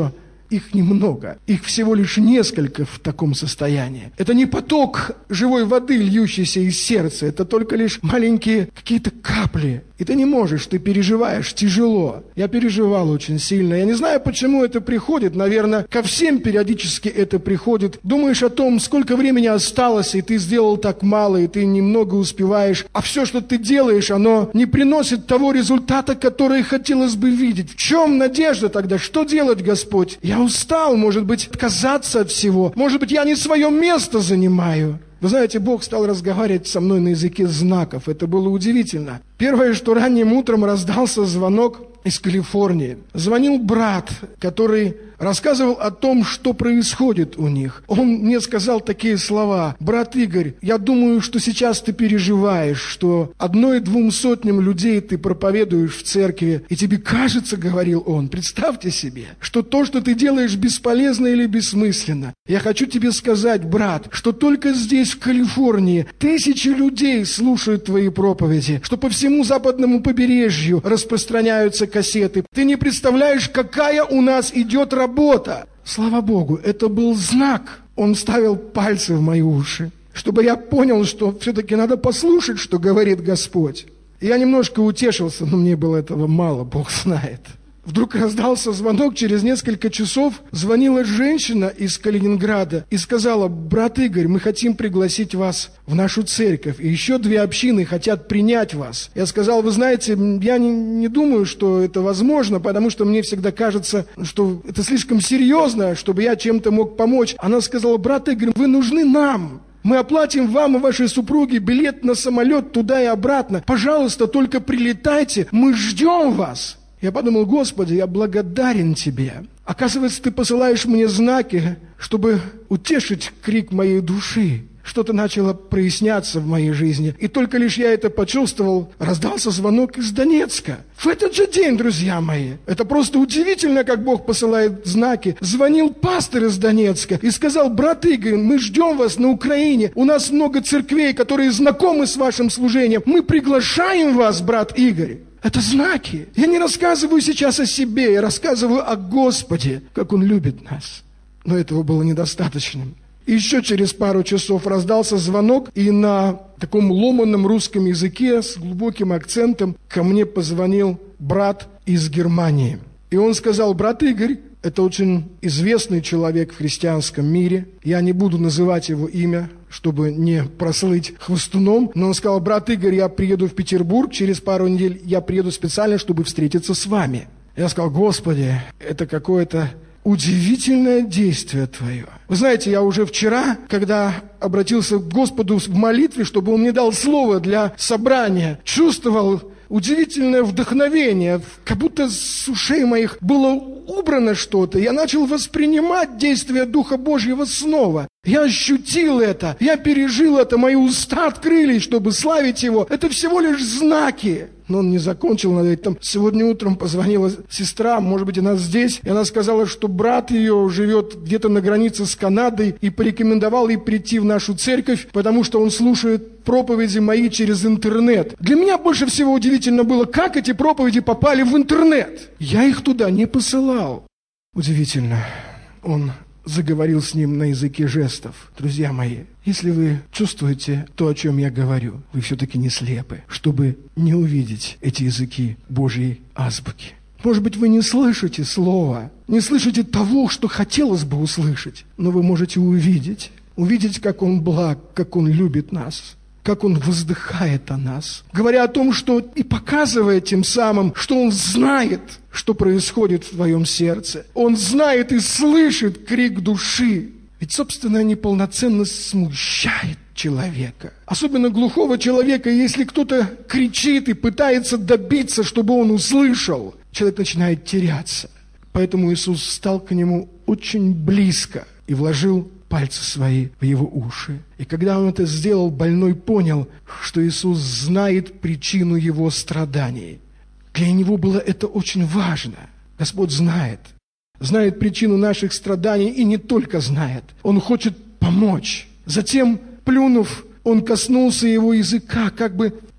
их немного. Их всего лишь несколько в таком состоянии. Это не поток живой воды, льющийся из сердца. Это только лишь маленькие какие-то капли. И ты не можешь, ты переживаешь тяжело. Я переживал очень сильно. Я не знаю, почему это приходит. Наверное, ко всем периодически это приходит. Думаешь о том, сколько времени осталось, и ты сделал так мало, и ты немного успеваешь. А все, что ты делаешь, оно не приносит того результата, который хотелось бы видеть. В чем надежда тогда? Что делать, Господь? Я устал, может быть, отказаться от всего. Может быть, я не свое место занимаю. Вы знаете, Бог стал разговаривать со мной на языке знаков. Это было удивительно. Первое, что ранним утром раздался звонок из Калифорнии. Звонил брат, который рассказывал о том, что происходит у них. Он мне сказал такие слова: «Брат Игорь, я думаю, что сейчас ты переживаешь, что 1-2 сотням людей ты проповедуешь в церкви, и тебе кажется, — говорил он, — представьте себе, что то, что ты делаешь, бесполезно или бессмысленно. Я хочу тебе сказать, брат, что только здесь, в Калифорнии, тысячи людей слушают твои проповеди, что по всему западному побережью распространяются кассеты. Ты не представляешь, какая у нас идет работа». Слава Богу, это был знак. Он ставил пальцы в мои уши, чтобы я понял, что все-таки надо послушать, что говорит Господь. Я немножко утешился, но мне было этого мало, Бог знает. Вдруг раздался звонок, через несколько часов звонила женщина из Калининграда и сказала: «Брат Игорь, мы хотим пригласить вас в нашу церковь, и еще 2 общины хотят принять вас». Я сказал: «Вы знаете, я не думаю, что это возможно, потому что мне всегда кажется, что это слишком серьезно, чтобы я чем-то мог помочь». Она сказала: «Брат Игорь, вы нужны нам. Мы оплатим вам и вашей супруге билет на самолет туда и обратно. Пожалуйста, только прилетайте, мы ждем вас». Я подумал: Господи, я благодарен Тебе. Оказывается, Ты посылаешь мне знаки, чтобы утешить крик моей души. Что-то начало проясняться в моей жизни. И только лишь я это почувствовал, раздался звонок из Донецка. В этот же день, друзья мои, это просто удивительно, как Бог посылает знаки. Звонил пастор из Донецка и сказал: «Брат Игорь, мы ждем вас на Украине. У нас много церквей, которые знакомы с вашим служением. Мы приглашаем вас, брат Игорь». Это знаки. Я не рассказываю сейчас о себе, я рассказываю о Господе, как Он любит нас. Но этого было недостаточным. И еще через пару часов раздался звонок, и на таком ломаном русском языке с глубоким акцентом ко мне позвонил брат из Германии. И он сказал: «Брат Игорь, это очень известный человек в христианском мире. Я не буду называть его имя, чтобы не прослыть хвостуном. Но он сказал: брат Игорь, я приеду в Петербург, через пару недель я приеду специально, чтобы встретиться с вами». Я сказал: Господи, это какое-то удивительное действие Твое. Вы знаете, я уже вчера, когда обратился к Господу в молитве, чтобы Он мне дал слово для собрания, чувствовал удивительное вдохновение, как будто с ушей моих было убрано что-то. Я начал воспринимать действие Духа Божьего снова. Я ощутил это, я пережил это, мои уста открылись, чтобы славить Его. Это всего лишь знаки. Но он не закончил, надо ведь там сегодня утром позвонила сестра, может быть, она здесь, и она сказала, что брат ее живет где-то на границе с Канадой и порекомендовал ей прийти в нашу церковь, потому что он слушает проповеди мои через интернет. Для меня больше всего удивительно было, как эти проповеди попали в интернет. Я их туда не посылал. Удивительно. Он заговорил с ним на языке жестов. Друзья мои, если вы чувствуете то, о чем я говорю, вы все-таки не слепы, чтобы не увидеть эти языки Божьей азбуки. Может быть, вы не слышите слова, не слышите того, что хотелось бы услышать, но вы можете увидеть, как Он благ, как Он любит нас, как Он воздыхает о нас, говоря о том, что и показывая тем самым, что Он знает, что происходит в твоем сердце. Он знает и слышит крик души. Ведь собственная неполноценность смущает человека. Особенно глухого человека, если кто-то кричит и пытается добиться, чтобы он услышал, человек начинает теряться. Поэтому Иисус встал к нему очень близко и вложил пальцы свои в его уши. И когда он это сделал, больной понял, что Иисус знает причину его страданий. Для него было это очень важно. Господь знает причину наших страданий и не только знает. Он хочет помочь. Затем, плюнув, он коснулся его языка, как бы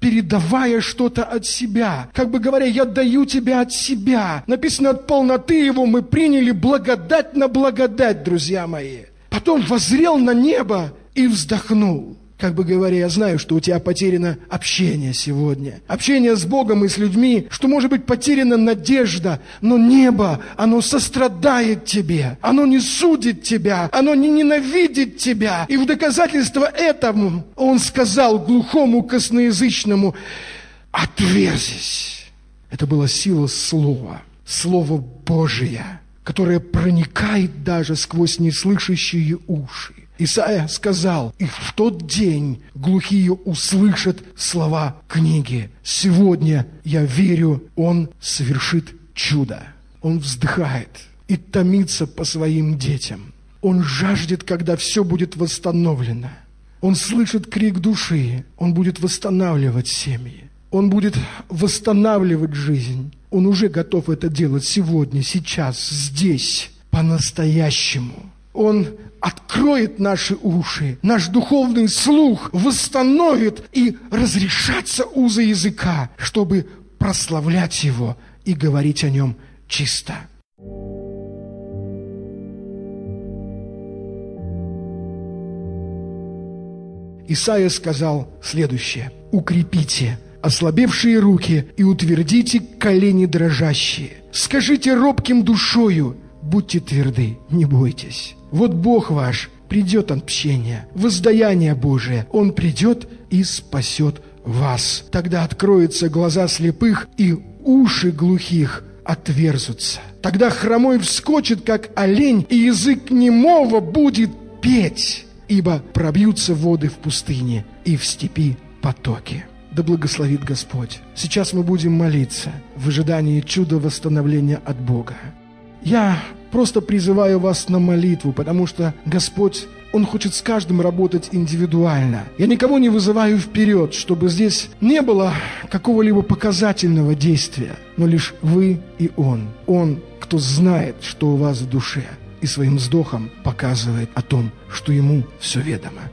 передавая что-то от себя. Как бы говоря, я даю тебя от себя. Написано, от полноты его мы приняли благодать на благодать, друзья мои. Потом воззрел на небо и вздохнул. Как бы говоря, я знаю, что у тебя потеряно общение сегодня. Общение с Богом и с людьми, что может быть потеряна надежда, но небо, оно сострадает тебе, оно не судит тебя, оно не ненавидит тебя. И в доказательство этому он сказал глухому косноязычному: отверзись. Это была сила слова, Слово Божие, которое проникает даже сквозь неслышащие уши. Исайя сказал: и в тот день глухие услышат слова книги. Сегодня, я верю, он совершит чудо. Он вздыхает и томится по своим детям. Он жаждет, когда все будет восстановлено. Он слышит крик души. Он будет восстанавливать семьи. Он будет восстанавливать жизнь. Он уже готов это делать сегодня, сейчас, здесь, по-настоящему. Он откроет наши уши, наш духовный слух восстановит и разрешатся узы языка, чтобы прославлять Его и говорить о Нем чисто. Исайя сказал следующее: «Укрепите ослабевшие руки и утвердите колени дрожащие. Скажите робким душою: будьте тверды, не бойтесь. Вот Бог ваш придет от мщения, воздаяние Божие, Он придет и спасет вас. Тогда откроются глаза слепых, и уши глухих отверзутся. Тогда хромой вскочит, как олень, и язык немого будет петь, ибо пробьются воды в пустыне, и в степи потоки». Да благословит Господь. Сейчас мы будем молиться в ожидании чуда восстановления от Бога. Я просто призываю вас на молитву, потому что Господь, Он хочет с каждым работать индивидуально. Я никого не вызываю вперед, чтобы здесь не было какого-либо показательного действия, но лишь вы и Он. Он, кто знает, что у вас в душе, и своим вздохом показывает о том, что Ему все ведомо.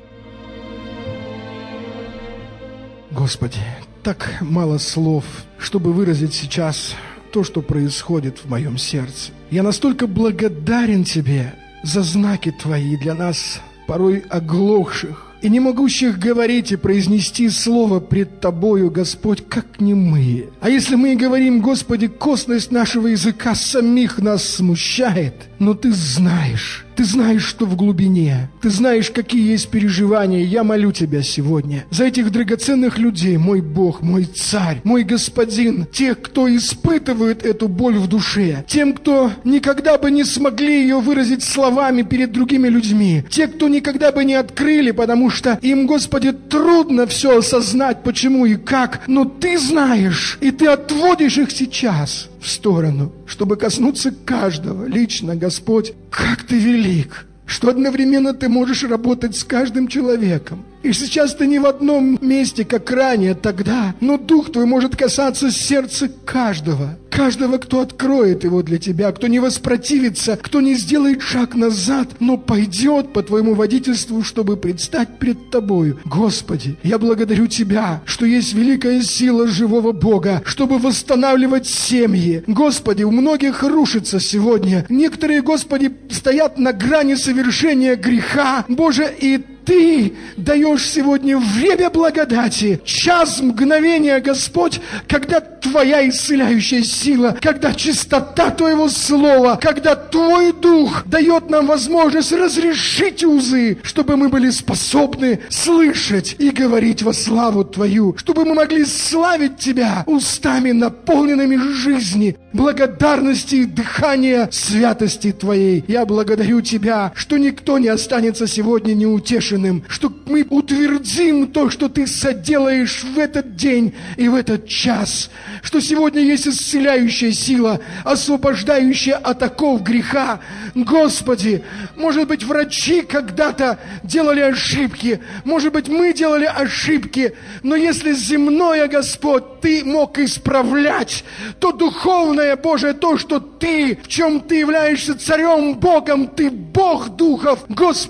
Господи, так мало слов, чтобы выразить сейчас то, что происходит в моем сердце. Я настолько благодарен Тебе за знаки Твои для нас, порой оглохших и не могущих говорить и произнести слово пред Тобою, Господь, как немые. А если мы и говорим, Господи, косность нашего языка самих нас смущает, но Ты знаешь, что в глубине, Ты знаешь, какие есть переживания. Я молю Тебя сегодня за этих драгоценных людей, мой Бог, мой Царь, мой Господин, тех, кто испытывает эту боль в душе, тем, кто никогда бы не смогли ее выразить словами перед другими людьми, те, кто никогда бы не открыли, потому что им, Господи, трудно все осознать, почему и как, но Ты знаешь, и Ты отводишь их сейчас в сторону, чтобы коснуться каждого лично, Господь. Как Ты велик, что одновременно Ты можешь работать с каждым человеком. И сейчас Ты не в одном месте, как ранее тогда, но Дух Твой может касаться сердца каждого, кто откроет его для Тебя, кто не воспротивится, кто не сделает шаг назад, но пойдет по Твоему водительству, чтобы предстать пред Тобою. Господи, я благодарю Тебя, что есть великая сила живого Бога, чтобы восстанавливать семьи. Господи, у многих рушится сегодня. Некоторые, Господи, стоят на грани совершения греха. Боже, и Ты даешь сегодня время благодати, час, мгновение, Господь, когда Твоя исцеляющая сила, когда чистота Твоего Слова, когда Твой Дух дает нам возможность разрешить узы, чтобы мы были способны слышать и говорить во славу Твою, чтобы мы могли славить Тебя устами, наполненными жизни, благодарности и дыхания святости Твоей. Я благодарю Тебя, что никто не останется сегодня неутешенным, что мы утвердим то, что Ты соделаешь в этот день и в этот час, что сегодня есть исцеляющая сила, освобождающая от оков греха. Господи, может быть, врачи когда-то делали ошибки, может быть, мы делали ошибки, но если земное, Господь, Ты мог исправлять, то духовное, Боже, то, что Ты, в чем Ты являешься царем, Богом, Ты Бог духов, Господи,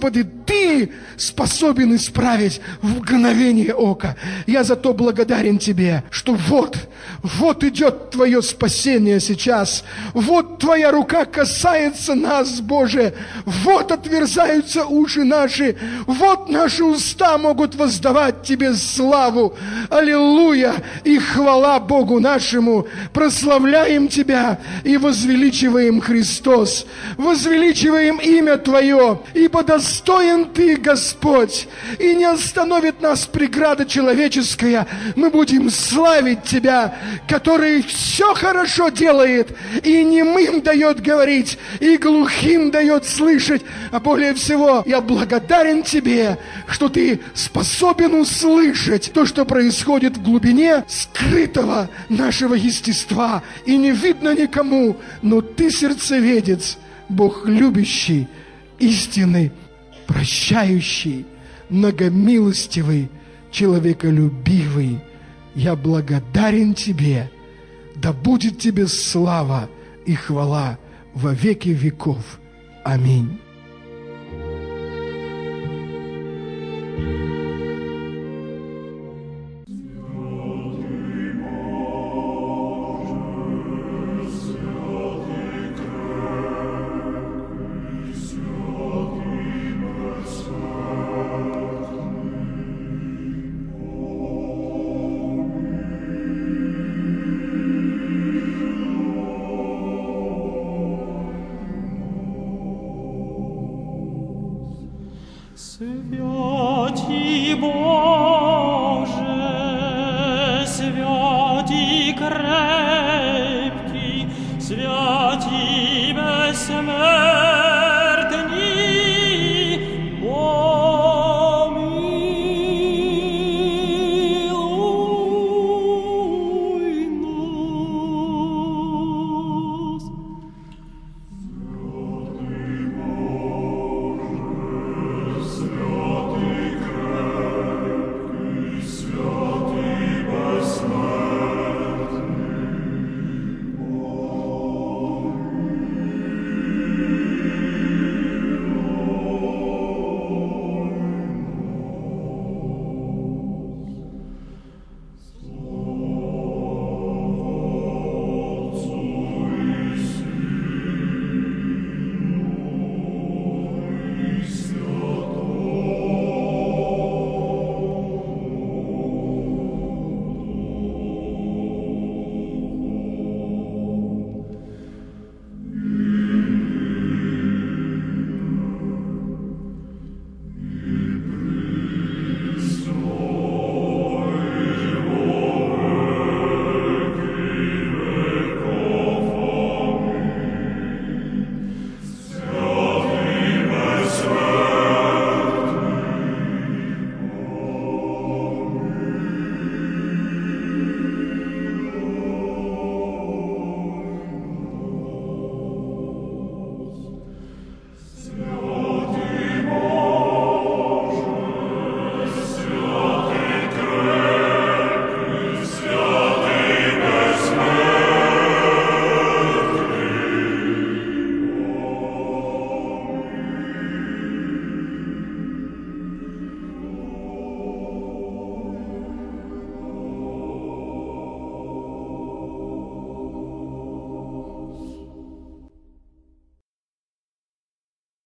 Ты способен исправить в мгновение ока. Я за то благодарен Тебе, что вот идет Твое спасение сейчас. Вот Твоя рука касается нас, Боже. Вот отверзаются уши наши. Вот наши уста могут воздавать Тебе славу. Аллилуйя! И хвала Богу нашему. Прославляем Тебя и возвеличиваем Христос. Возвеличиваем имя Твое, ибо достоин Ты, Господь, и не остановит нас преграда человеческая. Мы будем славить Тебя, который все хорошо делает, и немым дает говорить, и глухим дает слышать. А более всего, я благодарен Тебе, что Ты способен услышать то, что происходит в глубине скрытого нашего естества, и не видно никому, но Ты сердцеведец, Бог любящий, истинный, прощающий, многомилостивый, человеколюбивый. Я благодарен Тебе. Да будет Тебе слава и хвала во веки веков. Аминь.